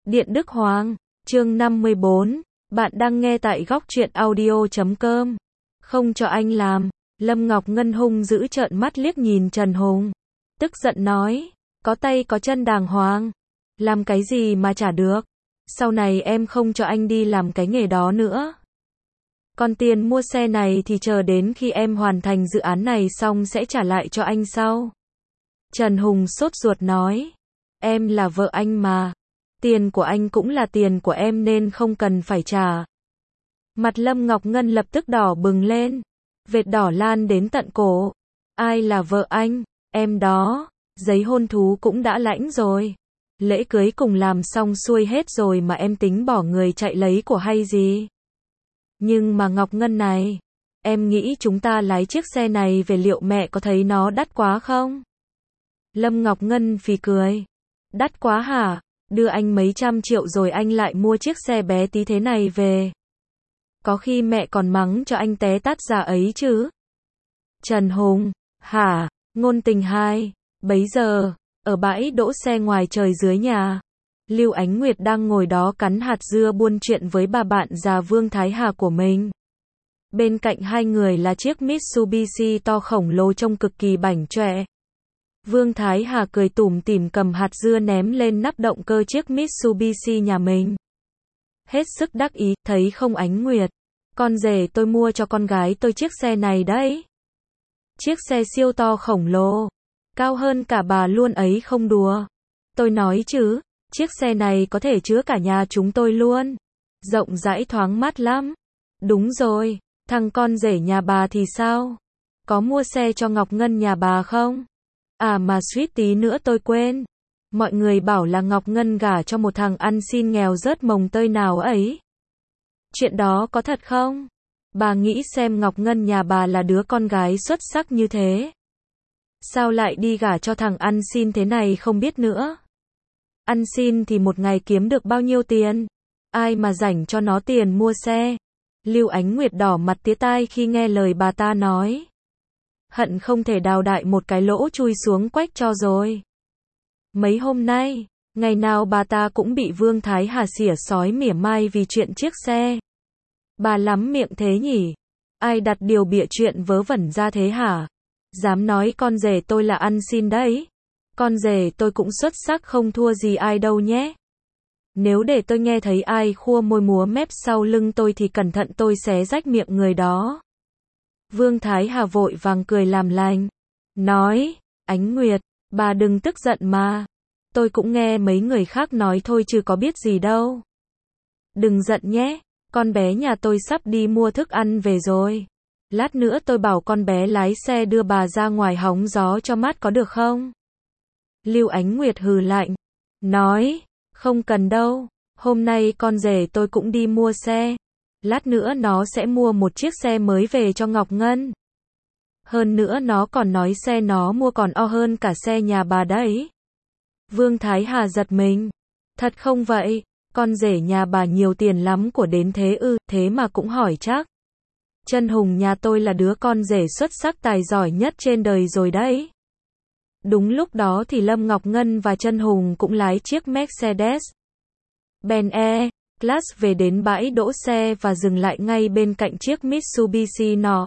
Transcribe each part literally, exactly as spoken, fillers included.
Điện Đức Hoàng, chương năm mươi bốn. Bạn đang nghe tại góc truyện audio chấm com. Không cho anh làm. Lâm Ngọc Ngân hung dữ trợn mắt liếc nhìn Trần Hùng. Tức giận nói. Có tay có chân đàng hoàng. Làm cái gì mà trả được. Sau này em không cho anh đi làm cái nghề đó nữa. Còn tiền mua xe này thì chờ đến khi em hoàn thành dự án này xong sẽ trả lại cho anh sau. Trần Hùng sốt ruột nói. Em là vợ anh mà. Tiền của anh cũng là tiền của em nên không cần phải trả. Mặt Lâm Ngọc Ngân lập tức đỏ bừng lên. Vệt đỏ lan đến tận cổ. Ai là vợ anh? Em đó. Giấy hôn thú cũng đã lãnh rồi. Lễ cưới cùng làm xong xuôi hết rồi mà em tính bỏ người chạy lấy của hay gì? Nhưng mà Ngọc Ngân này. Em nghĩ chúng ta lái chiếc xe này về liệu mẹ có thấy nó đắt quá không? Lâm Ngọc Ngân phì cười. Đắt quá hả? Đưa anh mấy trăm triệu rồi anh lại mua chiếc xe bé tí thế này về. Có khi mẹ còn mắng cho anh té tát già ấy chứ. Trần Hùng, hả? Ngôn tình hai. Bấy giờ, ở bãi đỗ xe ngoài trời dưới nhà, Lưu Ánh Nguyệt đang ngồi đó cắn hạt dưa buôn chuyện với bà bạn già Vương Thái Hà của mình. Bên cạnh hai người là chiếc Mitsubishi to khổng lồ trông cực kỳ bảnh chọe. Vương Thái Hà cười tủm tỉm cầm hạt dưa ném lên nắp động cơ chiếc Mitsubishi nhà mình. Hết sức đắc ý, thấy không Ánh Nguyệt? Con rể tôi mua cho con gái tôi chiếc xe này đấy. Chiếc xe siêu to khổng lồ. Cao hơn cả bà luôn ấy không đùa. Tôi nói chứ, chiếc xe này có thể chứa cả nhà chúng tôi luôn. Rộng rãi thoáng mát lắm. Đúng rồi, thằng con rể nhà bà thì sao? Có mua xe cho Ngọc Ngân nhà bà không? À mà suýt tí nữa tôi quên. Mọi người bảo là Ngọc Ngân gả cho một thằng ăn xin nghèo rớt mồng tơi nào ấy. Chuyện đó có thật không? Bà nghĩ xem Ngọc Ngân nhà bà là đứa con gái xuất sắc như thế. Sao lại đi gả cho thằng ăn xin thế này không biết nữa. Ăn xin thì một ngày kiếm được bao nhiêu tiền? Ai mà rảnh cho nó tiền mua xe? Lưu Ánh Nguyệt đỏ mặt tía tai khi nghe lời bà ta nói. Hận không thể đào đại một cái lỗ chui xuống quách cho rồi. Mấy hôm nay, ngày nào bà ta cũng bị Vương Thái Hà xỉa xói mỉa mai vì chuyện chiếc xe. Bà lắm miệng thế nhỉ? Ai đặt điều bịa chuyện vớ vẩn ra thế hả? Dám nói con rể tôi là ăn xin đấy. Con rể tôi cũng xuất sắc không thua gì ai đâu nhé. Nếu để tôi nghe thấy ai khua môi múa mép sau lưng tôi thì cẩn thận tôi xé rách miệng người đó. Vương Thái Hà vội vàng cười làm lành. Nói, Ánh Nguyệt, bà đừng tức giận mà. Tôi cũng nghe mấy người khác nói thôi chứ có biết gì đâu. Đừng giận nhé, con bé nhà tôi sắp đi mua thức ăn về rồi. Lát nữa tôi bảo con bé lái xe đưa bà ra ngoài hóng gió cho mát có được không? Lưu Ánh Nguyệt hừ lạnh. Nói, không cần đâu, hôm nay con rể tôi cũng đi mua xe. Lát nữa nó sẽ mua một chiếc xe mới về cho Ngọc Ngân. Hơn nữa nó còn nói xe nó mua còn o hơn cả xe nhà bà đấy. Vương Thái Hà giật mình. Thật không vậy? Con rể nhà bà nhiều tiền lắm của đến thế ư, thế mà cũng hỏi chắc. Trần Hùng nhà tôi là đứa con rể xuất sắc tài giỏi nhất trên đời rồi đấy. Đúng lúc đó thì Lâm Ngọc Ngân và Trần Hùng cũng lái chiếc Mercedes Benz E-Class về đến bãi đỗ xe và dừng lại ngay bên cạnh chiếc Mitsubishi nọ.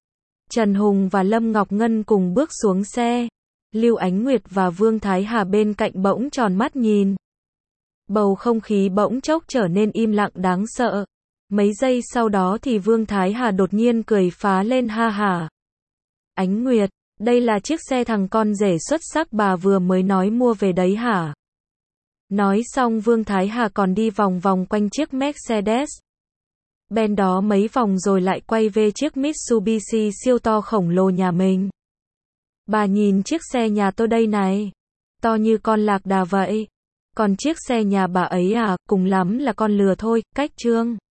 Trần Hùng và Lâm Ngọc Ngân cùng bước xuống xe. Lưu Ánh Nguyệt và Vương Thái Hà bên cạnh bỗng tròn mắt nhìn. Bầu không khí bỗng chốc trở nên im lặng đáng sợ. Mấy giây sau đó thì Vương Thái Hà đột nhiên cười phá lên ha hả. Ánh Nguyệt, đây là chiếc xe thằng con rể xuất sắc bà vừa mới nói mua về đấy hả? Nói xong Vương Thái Hà còn đi vòng vòng quanh chiếc Mercedes Benz đó mấy vòng rồi lại quay về chiếc Mitsubishi siêu to khổng lồ nhà mình. Bà nhìn chiếc xe nhà tôi đây này. To như con lạc đà vậy. Còn chiếc xe nhà bà ấy à, cùng lắm là con lừa thôi, cách trương.